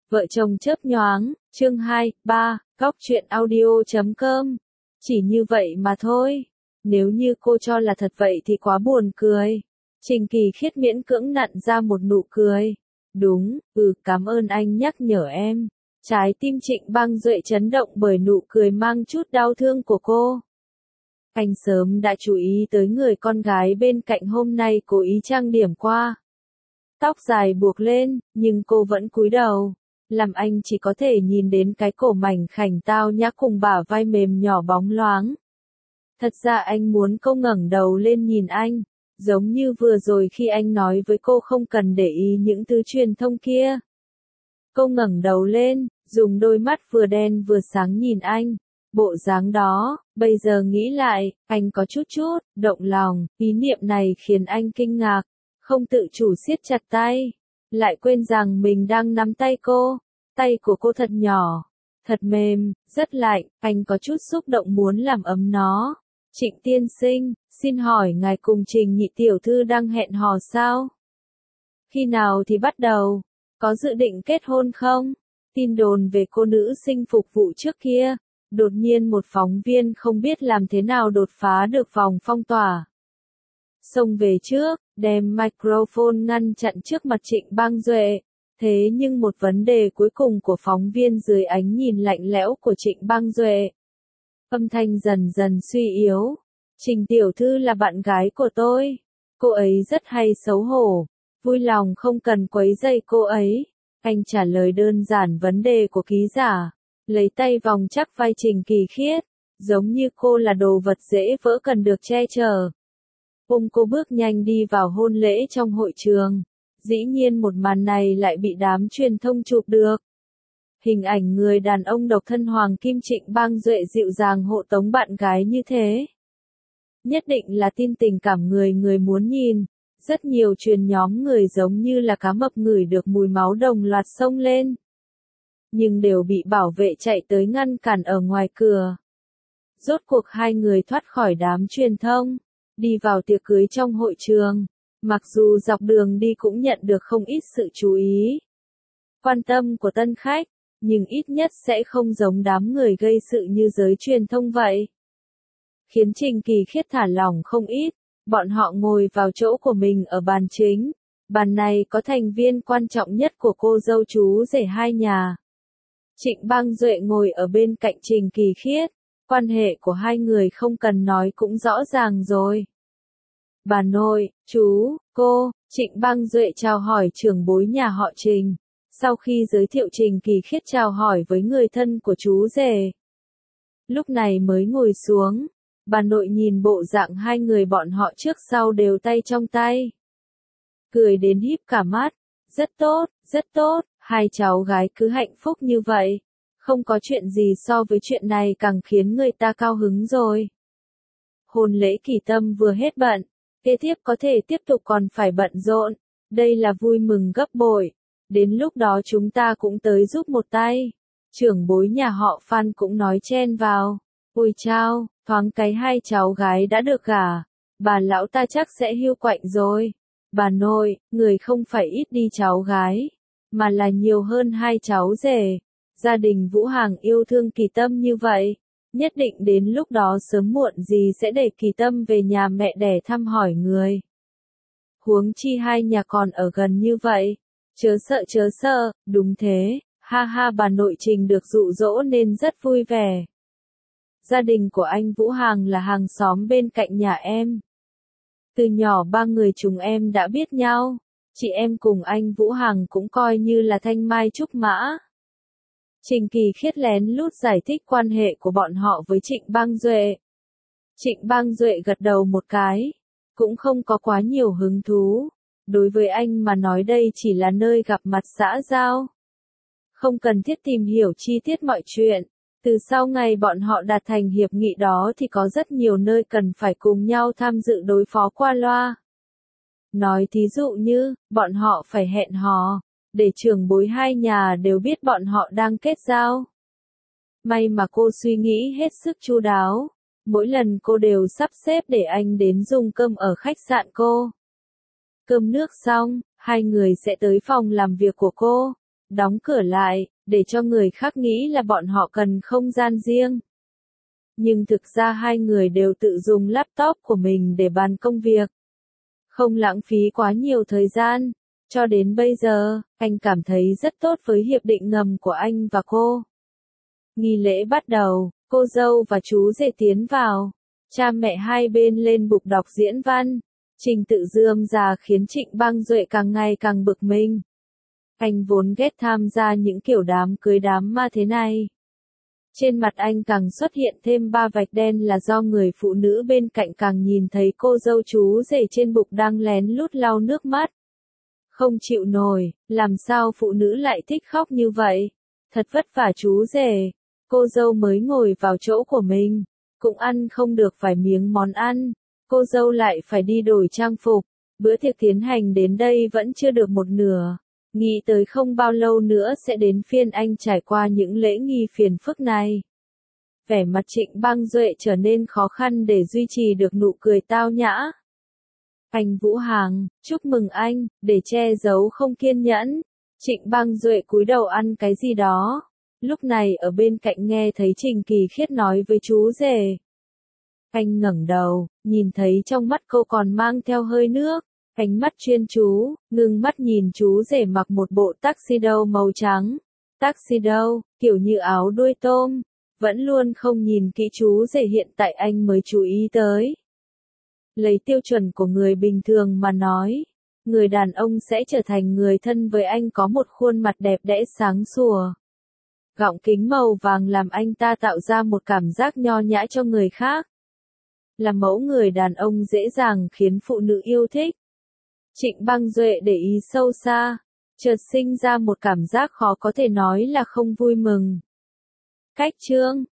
Vợ chồng chớp nhoáng, chương 2, 3, góc truyện audio.com. Chỉ như vậy mà thôi. Nếu như cô cho là thật vậy thì quá buồn cười. Trình Kỳ Khiết miễn cưỡng nặn ra một nụ cười. Đúng, cảm ơn anh nhắc nhở em. Trái tim Trịnh Băng Duệ chấn động bởi nụ cười mang chút đau thương của cô. Anh sớm đã chú ý tới người con gái bên cạnh hôm nay cố ý trang điểm qua. Tóc dài buộc lên, nhưng cô vẫn cúi đầu. Làm anh chỉ có thể nhìn đến cái cổ mảnh khảnh tao nhã cùng bả vai mềm nhỏ bóng loáng. Thật ra anh muốn cô ngẩng đầu lên nhìn anh, giống như vừa rồi khi anh nói với cô không cần để ý những thứ truyền thông kia. Cô ngẩng đầu lên, dùng đôi mắt vừa đen vừa sáng nhìn anh. Bộ dáng đó, bây giờ nghĩ lại, anh có chút động lòng, ý niệm này khiến anh kinh ngạc, không tự chủ siết chặt tay, lại quên rằng mình đang nắm tay cô. Tay của cô thật nhỏ, thật mềm, rất lạnh, anh có chút xúc động muốn làm ấm nó. Trịnh tiên sinh, xin hỏi ngài cùng Trình nhị tiểu thư đang hẹn hò sao? Khi nào thì bắt đầu? Có dự định kết hôn không? Tin đồn về cô nữ sinh phục vụ trước kia. Đột nhiên một phóng viên không biết làm thế nào đột phá được vòng phong tỏa. Xông về trước, đem microphone ngăn chặn trước mặt Trịnh Băng Duệ. Thế nhưng một vấn đề cuối cùng của phóng viên dưới ánh nhìn lạnh lẽo của Trịnh Băng Duệ. Âm thanh dần dần suy yếu. Trình tiểu thư là bạn gái của tôi. Cô ấy rất hay xấu hổ. Vui lòng không cần quấy rầy cô ấy. Anh trả lời đơn giản vấn đề của ký giả. Lấy tay vòng chắc vai Trình Kỳ Khiết. Giống như cô là đồ vật dễ vỡ cần được che chở. Cô bước nhanh đi vào hôn lễ trong hội trường. Dĩ nhiên một màn này lại bị đám truyền thông chụp được. Hình ảnh người đàn ông độc thân Hoàng Kim Trịnh Băng Duệ dịu dàng hộ tống bạn gái như thế. Nhất định là tin tình cảm người muốn nhìn. Rất nhiều truyền nhóm người giống như là cá mập ngửi được mùi máu đồng loạt xông lên. Nhưng đều bị bảo vệ chạy tới ngăn cản ở ngoài cửa. Rốt cuộc hai người thoát khỏi đám truyền thông, đi vào tiệc cưới trong hội trường. Mặc dù dọc đường đi cũng nhận được không ít sự chú ý, quan tâm của tân khách, nhưng ít nhất sẽ không giống đám người gây sự như giới truyền thông vậy. Khiến Trình Kỳ Khiết thả lỏng không ít, bọn họ ngồi vào chỗ của mình ở bàn chính. Bàn này có thành viên quan trọng nhất của cô dâu chú rể hai nhà. Trịnh Băng Duệ ngồi ở bên cạnh Trình Kỳ Khiết, quan hệ của hai người không cần nói cũng rõ ràng rồi. Bà nội, chú, cô, Trịnh Băng Duệ chào hỏi trưởng bối nhà họ Trình. Sau khi giới thiệu Trình Kỳ Khiết chào hỏi với người thân của chú rể. Lúc này mới ngồi xuống, bà nội nhìn bộ dạng hai người bọn họ trước sau đều tay trong tay. Cười đến híp cả mắt, rất tốt, hai cháu gái cứ hạnh phúc như vậy. Không có chuyện gì so với chuyện này càng khiến người ta cao hứng rồi. Hôn lễ Kỳ Tâm vừa hết bận. Kế tiếp có thể tiếp tục còn phải bận rộn, đây là vui mừng gấp bội, đến lúc đó chúng ta cũng tới giúp một tay. Trưởng bối nhà họ Phan cũng nói chen vào, ôi chao, thoáng cái hai cháu gái đã được gả, bà lão ta chắc sẽ hiu quạnh rồi. Bà nội, người không phải ít đi cháu gái, mà là nhiều hơn hai cháu rể. Gia đình Vũ Hàng yêu thương Kỳ Tâm như vậy. Nhất định đến lúc đó sớm muộn gì sẽ để Kỳ Tâm về nhà mẹ đẻ thăm hỏi người. Huống chi hai nhà còn ở gần như vậy. Chớ sợ, đúng thế, ha ha bà nội Trình được dụ dỗ nên rất vui vẻ. Gia đình của anh Vũ Hàng là hàng xóm bên cạnh nhà em. Từ nhỏ ba người chúng em đã biết nhau, chị em cùng anh Vũ Hàng cũng coi như là thanh mai trúc mã. Trình Kỳ Khiết lén lút giải thích quan hệ của bọn họ với Trịnh Băng Duệ. Trịnh Băng Duệ gật đầu một cái, cũng không có quá nhiều hứng thú. Đối với anh mà nói đây chỉ là nơi gặp mặt xã giao. Không cần thiết tìm hiểu chi tiết mọi chuyện. Từ sau ngày bọn họ đạt thành hiệp nghị đó thì có rất nhiều nơi cần phải cùng nhau tham dự đối phó qua loa. Nói thí dụ như, bọn họ phải hẹn hò, để trưởng bối hai nhà đều biết bọn họ đang kết giao. May mà cô suy nghĩ hết sức chu đáo. Mỗi lần cô đều sắp xếp để anh đến dùng cơm ở khách sạn cô. Cơm nước xong, hai người sẽ tới phòng làm việc của cô. đóng cửa lại, để cho người khác nghĩ là bọn họ cần không gian riêng. Nhưng thực ra hai người đều tự dùng laptop của mình để bàn công việc. Không lãng phí quá nhiều thời gian. Cho đến bây giờ, anh cảm thấy rất tốt với hiệp định ngầm của anh và cô. Nghi lễ bắt đầu, cô dâu và chú rể tiến vào. Cha mẹ hai bên lên bục đọc diễn văn. Trình tự rườm rà khiến Trịnh Băng Duệ càng ngày càng bực mình. Anh vốn ghét tham gia những kiểu đám cưới đám ma thế này. Trên mặt anh càng xuất hiện thêm 3 vạch đen là do người phụ nữ bên cạnh càng nhìn thấy cô dâu chú rể trên bục đang lén lút lau nước mắt. Không chịu nổi, làm sao phụ nữ lại thích khóc như vậy? Thật vất vả chú rể. Cô dâu mới ngồi vào chỗ của mình, cũng ăn không được vài miếng món ăn. Cô dâu lại phải đi đổi trang phục. Bữa tiệc tiến hành đến đây vẫn chưa được một nửa. Nghĩ tới không bao lâu nữa sẽ đến phiên anh trải qua những lễ nghi phiền phức này. Vẻ mặt Trịnh Băng Duệ trở nên khó khăn để duy trì được nụ cười tao nhã. Anh Vũ Hàng, chúc mừng anh, để che giấu không kiên nhẫn. Trịnh Băng Duệ cúi đầu ăn cái gì đó. Lúc này ở bên cạnh nghe thấy Trình Kỳ Khiết nói với chú rể. Anh ngẩng đầu, nhìn thấy trong mắt cô còn mang theo hơi nước. Ánh mắt chuyên chú, ngưng mắt nhìn chú rể mặc một bộ tuxedo màu trắng. Tuxedo, kiểu như áo đuôi tôm. Vẫn luôn không nhìn kỹ chú rể hiện tại anh mới chú ý tới. Lấy tiêu chuẩn của người bình thường mà nói, người đàn ông sẽ trở thành người thân với anh có một khuôn mặt đẹp đẽ sáng sủa. Gọng kính màu vàng làm anh ta tạo ra một cảm giác nho nhã cho người khác. Là mẫu người đàn ông dễ dàng khiến phụ nữ yêu thích. Trịnh Băng Duệ để ý sâu xa, chợt sinh ra một cảm giác khó có thể nói là không vui mừng. Cách chương